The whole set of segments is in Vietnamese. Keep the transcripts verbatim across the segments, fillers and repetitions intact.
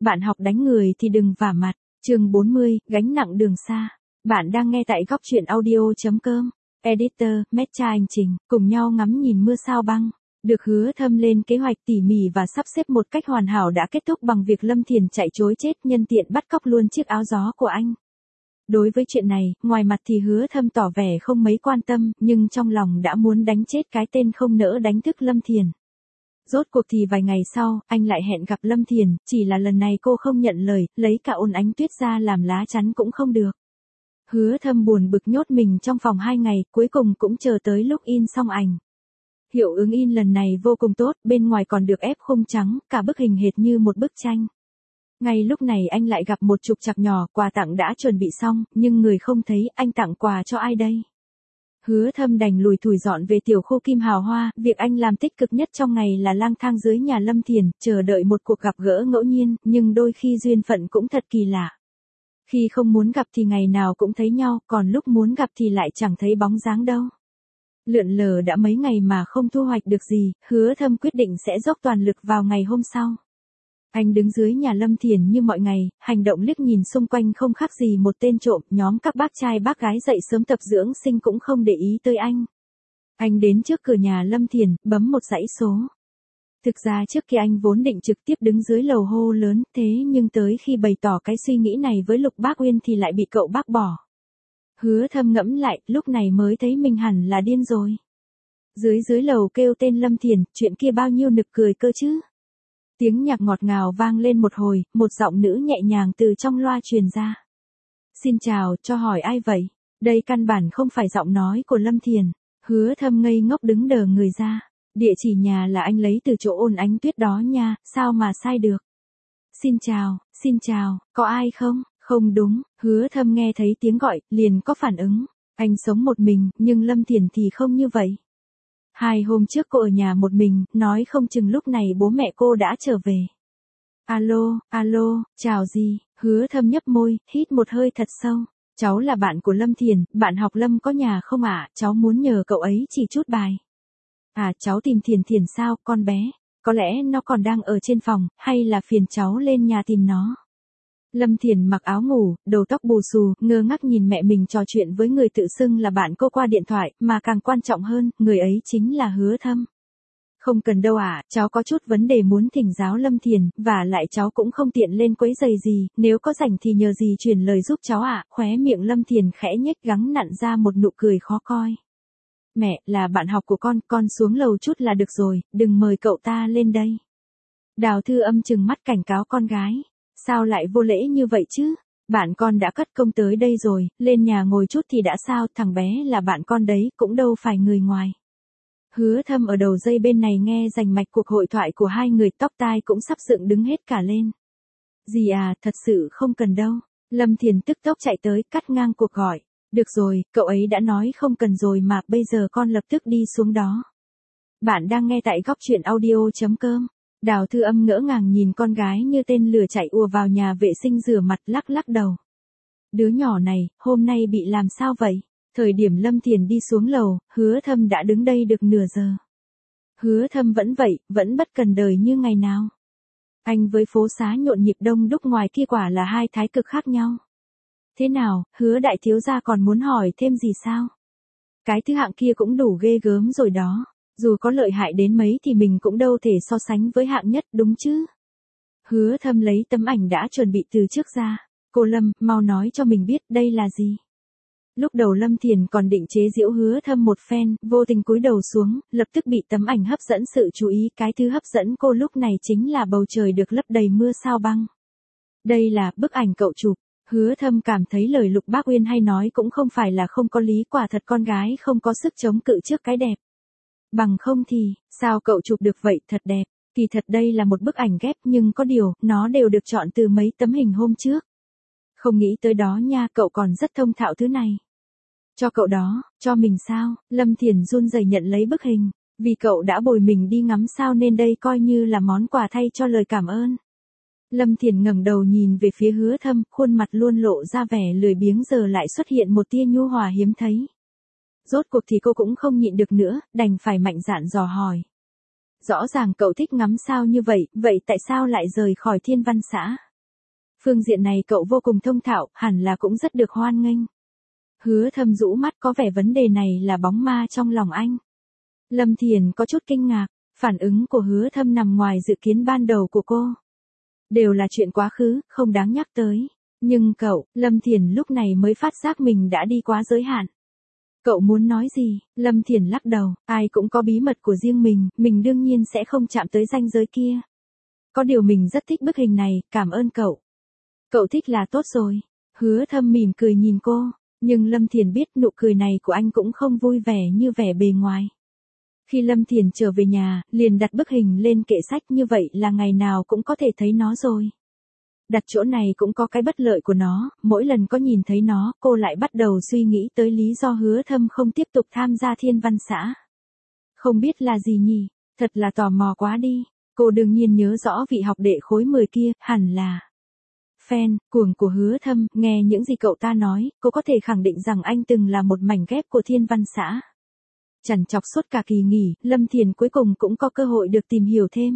Bạn học đánh người thì đừng vả mặt. Chương bốn mươi, gánh nặng đường xa. Bạn đang nghe tại góc truyện audio chấm com. Editor, Mecha Anh Trình, cùng nhau ngắm nhìn mưa sao băng. Được Hứa Thâm lên kế hoạch tỉ mỉ và sắp xếp một cách hoàn hảo đã kết thúc bằng việc Lâm Thiền chạy trối chết nhân tiện bắt cóc luôn chiếc áo gió của anh. Đối với chuyện này, ngoài mặt thì Hứa Thâm tỏ vẻ không mấy quan tâm, nhưng trong lòng đã muốn đánh chết cái tên không nỡ đánh thức Lâm Thiền. Rốt cuộc thì vài ngày sau, anh lại hẹn gặp Lâm Thiền, chỉ là lần này cô không nhận lời, lấy cả Ôn Ánh Tuyết ra làm lá chắn cũng không được. Hứa Thâm buồn bực nhốt mình trong phòng hai ngày, cuối cùng cũng chờ tới lúc in xong ảnh. Hiệu ứng in lần này vô cùng tốt, bên ngoài còn được ép khung trắng, cả bức hình hệt như một bức tranh. Ngay lúc này anh lại gặp một trục trặc nhỏ, quà tặng đã chuẩn bị xong, nhưng người không thấy, anh tặng quà cho ai đây? Hứa Thâm đành lùi thủi dọn về tiểu khu Kim Hào Hoa, việc anh làm tích cực nhất trong ngày là lang thang dưới nhà Lâm Thiền, chờ đợi một cuộc gặp gỡ ngẫu nhiên, nhưng đôi khi duyên phận cũng thật kỳ lạ. Khi không muốn gặp thì ngày nào cũng thấy nhau, còn lúc muốn gặp thì lại chẳng thấy bóng dáng đâu. Lượn lờ đã mấy ngày mà không thu hoạch được gì, Hứa Thâm quyết định sẽ dốc toàn lực vào ngày hôm sau. Anh đứng dưới nhà Lâm Thiền như mọi ngày, hành động liếc nhìn xung quanh không khác gì một tên trộm, nhóm các bác trai bác gái dậy sớm tập dưỡng sinh cũng không để ý tới anh. Anh đến trước cửa nhà Lâm Thiền, bấm một dãy số. Thực ra trước kia anh vốn định trực tiếp đứng dưới lầu hô lớn, thế nhưng tới khi bày tỏ cái suy nghĩ này với Lục Bác Uyên thì lại bị cậu bác bỏ. Hứa Thâm ngẫm lại, lúc này mới thấy mình hẳn là điên rồi. Dưới dưới lầu kêu tên Lâm Thiền, chuyện kia bao nhiêu nực cười cơ chứ. Tiếng nhạc ngọt ngào vang lên một hồi, một giọng nữ nhẹ nhàng từ trong loa truyền ra. Xin chào, cho hỏi ai vậy? Đây căn bản không phải giọng nói của Lâm Thiền. Hứa Thâm ngây ngốc đứng đờ người ra. Địa chỉ nhà là anh lấy từ chỗ Ôn Ánh Tuyết đó nha, sao mà sai được? Xin chào, xin chào, có ai không? Không đúng, Hứa Thâm nghe thấy tiếng gọi, liền có phản ứng. Anh sống một mình, nhưng Lâm Thiền thì không như vậy. Hai hôm trước cô ở nhà một mình, nói không chừng lúc này bố mẹ cô đã trở về. Alo, alo, chào gì? Hứa Thâm nhấp môi, hít một hơi thật sâu. Cháu là bạn của Lâm Thiền, bạn học Lâm có nhà không ạ? À? Cháu muốn nhờ cậu ấy chỉ chút bài. À, cháu tìm Thiền Thiền sao, con bé? Có lẽ nó còn đang ở trên phòng, hay là phiền cháu lên nhà tìm nó? Lâm Thiền mặc áo ngủ, đầu tóc bù xù, ngơ ngác nhìn mẹ mình trò chuyện với người tự xưng là bạn cô qua điện thoại, mà càng quan trọng hơn, người ấy chính là Hứa Thâm. Không cần đâu ạ, à, cháu có chút vấn đề muốn thỉnh giáo Lâm Thiền, và lại cháu cũng không tiện lên quấy giày gì, nếu có rảnh thì nhờ gì truyền lời giúp cháu ạ. À. Khóe miệng Lâm Thiền khẽ nhếch gắng nặn ra một nụ cười khó coi. Mẹ, là bạn học của con, con xuống lầu chút là được rồi, đừng mời cậu ta lên đây. Đào Thư Âm trừng mắt cảnh cáo con gái. Sao lại vô lễ như vậy chứ? Bạn con đã cất công tới đây rồi, lên nhà ngồi chút thì đã sao, thằng bé là bạn con đấy, cũng đâu phải người ngoài. Hứa Thâm ở đầu dây bên này nghe rành mạch cuộc hội thoại của hai người, tóc tai cũng sắp dựng đứng hết cả lên. Dì à, thật sự không cần đâu. Lâm Thiền tức tốc chạy tới, cắt ngang cuộc gọi. Được rồi, cậu ấy đã nói không cần rồi mà, bây giờ con lập tức đi xuống đó. Bạn đang nghe tại góc truyện audio chấm com. Đào Thư Âm ngỡ ngàng nhìn con gái như tên lửa chạy ùa vào nhà vệ sinh rửa mặt, lắc lắc đầu. Đứa nhỏ này, hôm nay bị làm sao vậy? Thời điểm Lâm Thiền đi xuống lầu, Hứa Thâm đã đứng đây được nửa giờ. Hứa Thâm vẫn vậy, vẫn bất cần đời như ngày nào. Anh với phố xá nhộn nhịp đông đúc ngoài kia quả là hai thái cực khác nhau. Thế nào, Hứa đại thiếu gia còn muốn hỏi thêm gì sao? Cái thứ hạng kia cũng đủ ghê gớm rồi đó. Dù có lợi hại đến mấy thì mình cũng đâu thể so sánh với hạng nhất, đúng chứ? Hứa Thâm lấy tấm ảnh đã chuẩn bị từ trước ra. Cô Lâm, mau nói cho mình biết đây là gì? Lúc đầu Lâm Thiền còn định chế giễu Hứa Thâm một phen, vô tình cúi đầu xuống, lập tức bị tấm ảnh hấp dẫn sự chú ý. Cái thứ hấp dẫn cô lúc này chính là bầu trời được lấp đầy mưa sao băng. Đây là bức ảnh cậu chụp. Hứa Thâm cảm thấy lời Lục Bác Uyên hay nói cũng không phải là không có lý, quả thật con gái không có sức chống cự trước cái đẹp. Bằng không thì, sao cậu chụp được vậy, thật đẹp. Kỳ thật đây là một bức ảnh ghép nhưng có điều, nó đều được chọn từ mấy tấm hình hôm trước. Không nghĩ tới đó nha, cậu còn rất thông thạo thứ này. Cho cậu đó, cho mình sao? Lâm Thiền run rẩy nhận lấy bức hình. Vì cậu đã bồi mình đi ngắm sao nên đây coi như là món quà thay cho lời cảm ơn. Lâm Thiền ngẩng đầu nhìn về phía Hứa Thâm, khuôn mặt luôn lộ ra vẻ lười biếng giờ lại xuất hiện một tia nhu hòa hiếm thấy. Rốt cuộc thì cô cũng không nhịn được nữa, đành phải mạnh dạn dò hỏi. Rõ ràng cậu thích ngắm sao như vậy, vậy tại sao lại rời khỏi Thiên Văn xã? Phương diện này cậu vô cùng thông thạo, hẳn là cũng rất được hoan nghênh. Hứa Thâm rũ mắt, có vẻ vấn đề này là bóng ma trong lòng anh. Lâm Thiền có chút kinh ngạc, phản ứng của Hứa Thâm nằm ngoài dự kiến ban đầu của cô. Đều là chuyện quá khứ, không đáng nhắc tới. Nhưng cậu, Lâm Thiền lúc này mới phát giác mình đã đi quá giới hạn. Cậu muốn nói gì? Lâm Thiền lắc đầu, ai cũng có bí mật của riêng mình, mình đương nhiên sẽ không chạm tới ranh giới kia. Có điều mình rất thích bức hình này, cảm ơn cậu. Cậu thích là tốt rồi. Hứa Thâm mỉm cười nhìn cô, nhưng Lâm Thiền biết nụ cười này của anh cũng không vui vẻ như vẻ bề ngoài. Khi Lâm Thiền trở về nhà, liền đặt bức hình lên kệ sách, như vậy là ngày nào cũng có thể thấy nó rồi. Đặt chỗ này cũng có cái bất lợi của nó, mỗi lần có nhìn thấy nó, cô lại bắt đầu suy nghĩ tới lý do Hứa Thâm không tiếp tục tham gia thiên văn xã. Không biết là gì nhỉ, thật là tò mò quá đi. Cô đương nhiên nhớ rõ vị học đệ khối mười kia, hẳn là fan, cuồng của Hứa Thâm. Nghe những gì cậu ta nói, cô có thể khẳng định rằng anh từng là một mảnh ghép của thiên văn xã. Chằn chọc suốt cả kỳ nghỉ, Lâm Thiền cuối cùng cũng có cơ hội được tìm hiểu thêm.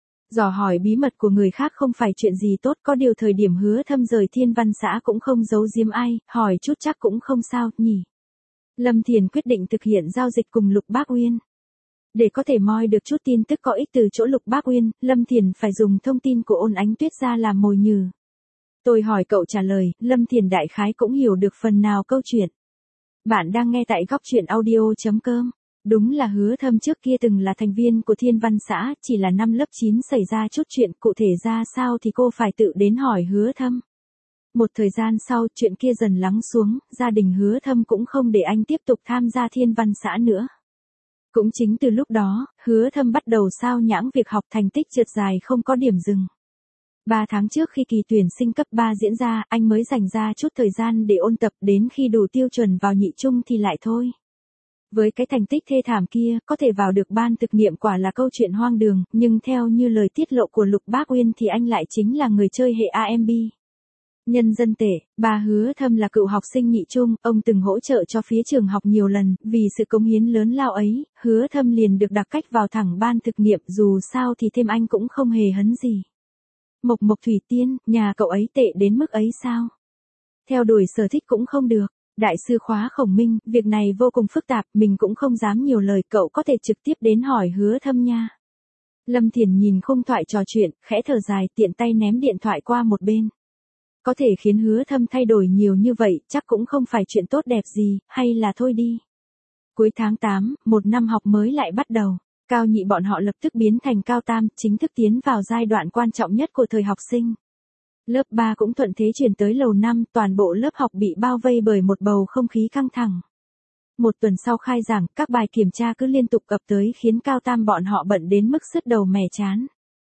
Dò hỏi bí mật của người khác không phải chuyện gì tốt, có điều thời điểm Hứa Thâm rời thiên văn xã cũng không giấu giếm ai, hỏi chút chắc cũng không sao, nhỉ. Lâm Thiền quyết định thực hiện giao dịch cùng Lục Bác Uyên. Để có thể moi được chút tin tức có ích từ chỗ Lục Bác Uyên, Lâm Thiền phải dùng thông tin của Ôn Ánh Tuyết ra làm mồi nhử. Tôi hỏi cậu trả lời, Lâm Thiền đại khái cũng hiểu được phần nào câu chuyện. Bạn đang nghe tại góc truyện audio chấm com. Đúng là Hứa Thâm trước kia từng là thành viên của thiên văn xã, chỉ là năm lớp chín xảy ra chút chuyện, cụ thể ra sao thì cô phải tự đến hỏi Hứa Thâm. Một thời gian sau, chuyện kia dần lắng xuống, gia đình Hứa Thâm cũng không để anh tiếp tục tham gia thiên văn xã nữa. Cũng chính từ lúc đó, Hứa Thâm bắt đầu sao nhãng việc học, thành tích trượt dài không có điểm dừng. Ba tháng trước khi kỳ tuyển sinh cấp ba diễn ra, anh mới dành ra chút thời gian để ôn tập, đến khi đủ tiêu chuẩn vào nhị trung thì lại thôi. Với cái thành tích thê thảm kia, có thể vào được ban thực nghiệm quả là câu chuyện hoang đường, nhưng theo như lời tiết lộ của Lục Bác Uyên thì anh lại chính là người chơi hệ a em bê. Nhân dân tệ, bà Hứa Thâm là cựu học sinh nhị trung, ông từng hỗ trợ cho phía trường học nhiều lần, vì sự cống hiến lớn lao ấy, Hứa Thâm liền được đặc cách vào thẳng ban thực nghiệm, dù sao thì thêm anh cũng không hề hấn gì. Mộc Mộc Thủy Tiên, nhà cậu ấy tệ đến mức ấy sao? Theo đuổi sở thích cũng không được. Đại sư khóa Khổng Minh, việc này vô cùng phức tạp, mình cũng không dám nhiều lời, cậu có thể trực tiếp đến hỏi Hứa Thâm nha. Lâm Thiền nhìn khung thoại trò chuyện, khẽ thở dài, tiện tay ném điện thoại qua một bên. Có thể khiến Hứa Thâm thay đổi nhiều như vậy, chắc cũng không phải chuyện tốt đẹp gì, hay là thôi đi. Cuối tháng tám, một năm học mới lại bắt đầu. Cao nhị bọn họ lập tức biến thành cao tam, chính thức tiến vào giai đoạn quan trọng nhất của thời học sinh. Lớp ba cũng thuận thế chuyển tới lầu năm, toàn bộ lớp học bị bao vây bởi một bầu không khí căng thẳng. Một tuần sau khai giảng, các bài kiểm tra cứ liên tục ập tới khiến cao tam bọn họ bận đến mức sứt đầu mẻ chán.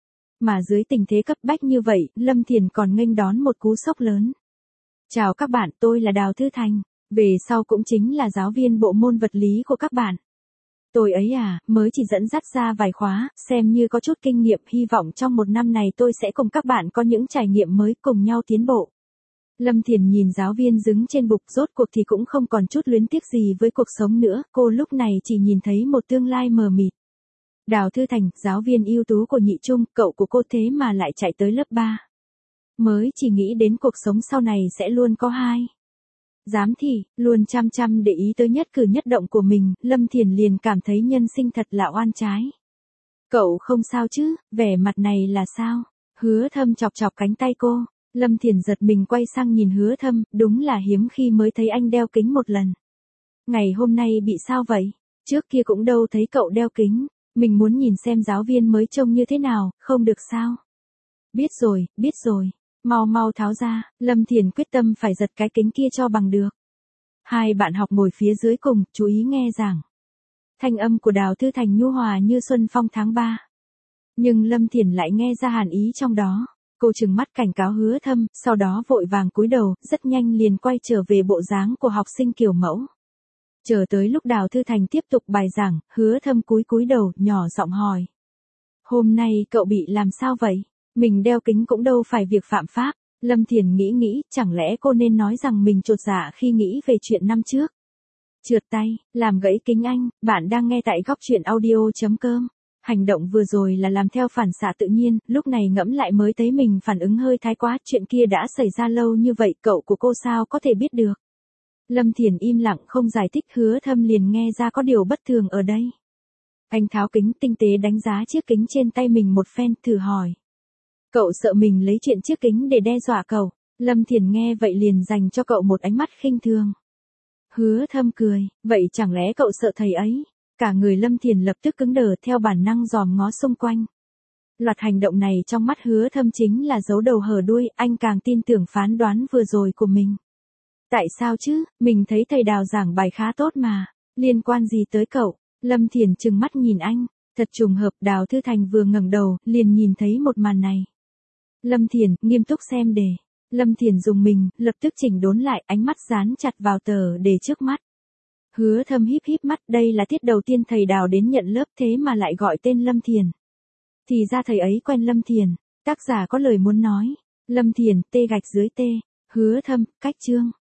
Mà dưới tình thế cấp bách như vậy, Lâm Thiền còn nghênh đón một cú sốc lớn. Chào các bạn, tôi là Đào Thư Thành, về sau cũng chính là giáo viên bộ môn vật lý của các bạn. Tôi ấy à, mới chỉ dẫn dắt ra vài khóa, xem như có chút kinh nghiệm, hy vọng trong một năm này tôi sẽ cùng các bạn có những trải nghiệm mới, cùng nhau tiến bộ. Lâm Thiền nhìn giáo viên đứng trên bục, rốt cuộc thì cũng không còn chút luyến tiếc gì với cuộc sống nữa, cô lúc này chỉ nhìn thấy một tương lai mờ mịt. Đào Thư Thành, giáo viên ưu tú của nhị trung, cậu của cô thế mà lại chạy tới lớp ba. Mới chỉ nghĩ đến cuộc sống sau này sẽ luôn có hai. Dám thì, luôn chăm chăm để ý tới nhất cử nhất động của mình, Lâm Thiền liền cảm thấy nhân sinh thật là oan trái. Cậu không sao chứ, vẻ mặt này là sao? Hứa Thâm chọc chọc cánh tay cô, Lâm Thiền giật mình quay sang nhìn Hứa Thâm, đúng là hiếm khi mới thấy anh đeo kính một lần. Ngày hôm nay bị sao vậy? Trước kia cũng đâu thấy cậu đeo kính, mình muốn nhìn xem giáo viên mới trông như thế nào, không được sao? Biết rồi, biết rồi. Mau mau tháo ra, Lâm Thiền quyết tâm phải giật cái kính kia cho bằng được. Hai bạn học ngồi phía dưới cùng, chú ý nghe giảng. Thanh âm của Đào Thư Thành nhu hòa như xuân phong tháng ba. Nhưng Lâm Thiền lại nghe ra hàn ý trong đó. Cô trừng mắt cảnh cáo Hứa Thâm, sau đó vội vàng cúi đầu, rất nhanh liền quay trở về bộ dáng của học sinh kiểu mẫu. Chờ tới lúc Đào Thư Thành tiếp tục bài giảng, Hứa Thâm cúi cúi đầu, nhỏ giọng hỏi. Hôm nay cậu bị làm sao vậy? Mình đeo kính cũng đâu phải việc phạm pháp. Lâm Thiền nghĩ nghĩ, chẳng lẽ cô nên nói rằng mình chột dạ khi nghĩ về chuyện năm trước. Trượt tay, làm gãy kính anh, bạn đang nghe tại góc truyện audio chấm com. Hành động vừa rồi là làm theo phản xạ tự nhiên, lúc này ngẫm lại mới thấy mình phản ứng hơi thái quá, chuyện kia đã xảy ra lâu như vậy, cậu của cô sao có thể biết được. Lâm Thiền im lặng không giải thích, Hứa Thâm liền nghe ra có điều bất thường ở đây. Anh tháo kính tinh tế đánh giá chiếc kính trên tay mình một phen, thử hỏi. Cậu sợ mình lấy chuyện chiếc kính để đe dọa cậu. Lâm Thiền nghe vậy liền dành cho cậu một ánh mắt khinh thường. Hứa Thâm cười, vậy chẳng lẽ cậu sợ thầy ấy? Cả người Lâm Thiền lập tức cứng đờ, theo bản năng dòm ngó xung quanh. Loạt hành động này trong mắt Hứa Thâm chính là giấu đầu hở đuôi, anh càng tin tưởng phán đoán vừa rồi của mình. Tại sao chứ, mình thấy thầy Đào giảng bài khá tốt mà, liên quan gì tới cậu? Lâm Thiền trừng mắt nhìn anh, thật trùng hợp, Đào Thư Thành vừa ngẩng đầu, liền nhìn thấy một màn này. Lâm Thiền, nghiêm túc xem đề. Lâm Thiền dùng mình, lập tức chỉnh đốn lại, ánh mắt dán chặt vào tờ đề trước mắt. Hứa Thâm híp híp mắt, đây là tiết đầu tiên thầy Đào đến nhận lớp thế mà lại gọi tên Lâm Thiền. Thì ra thầy ấy quen Lâm Thiền, tác giả có lời muốn nói. Lâm Thiền, tê gạch dưới tê, Hứa Thâm, cách chương.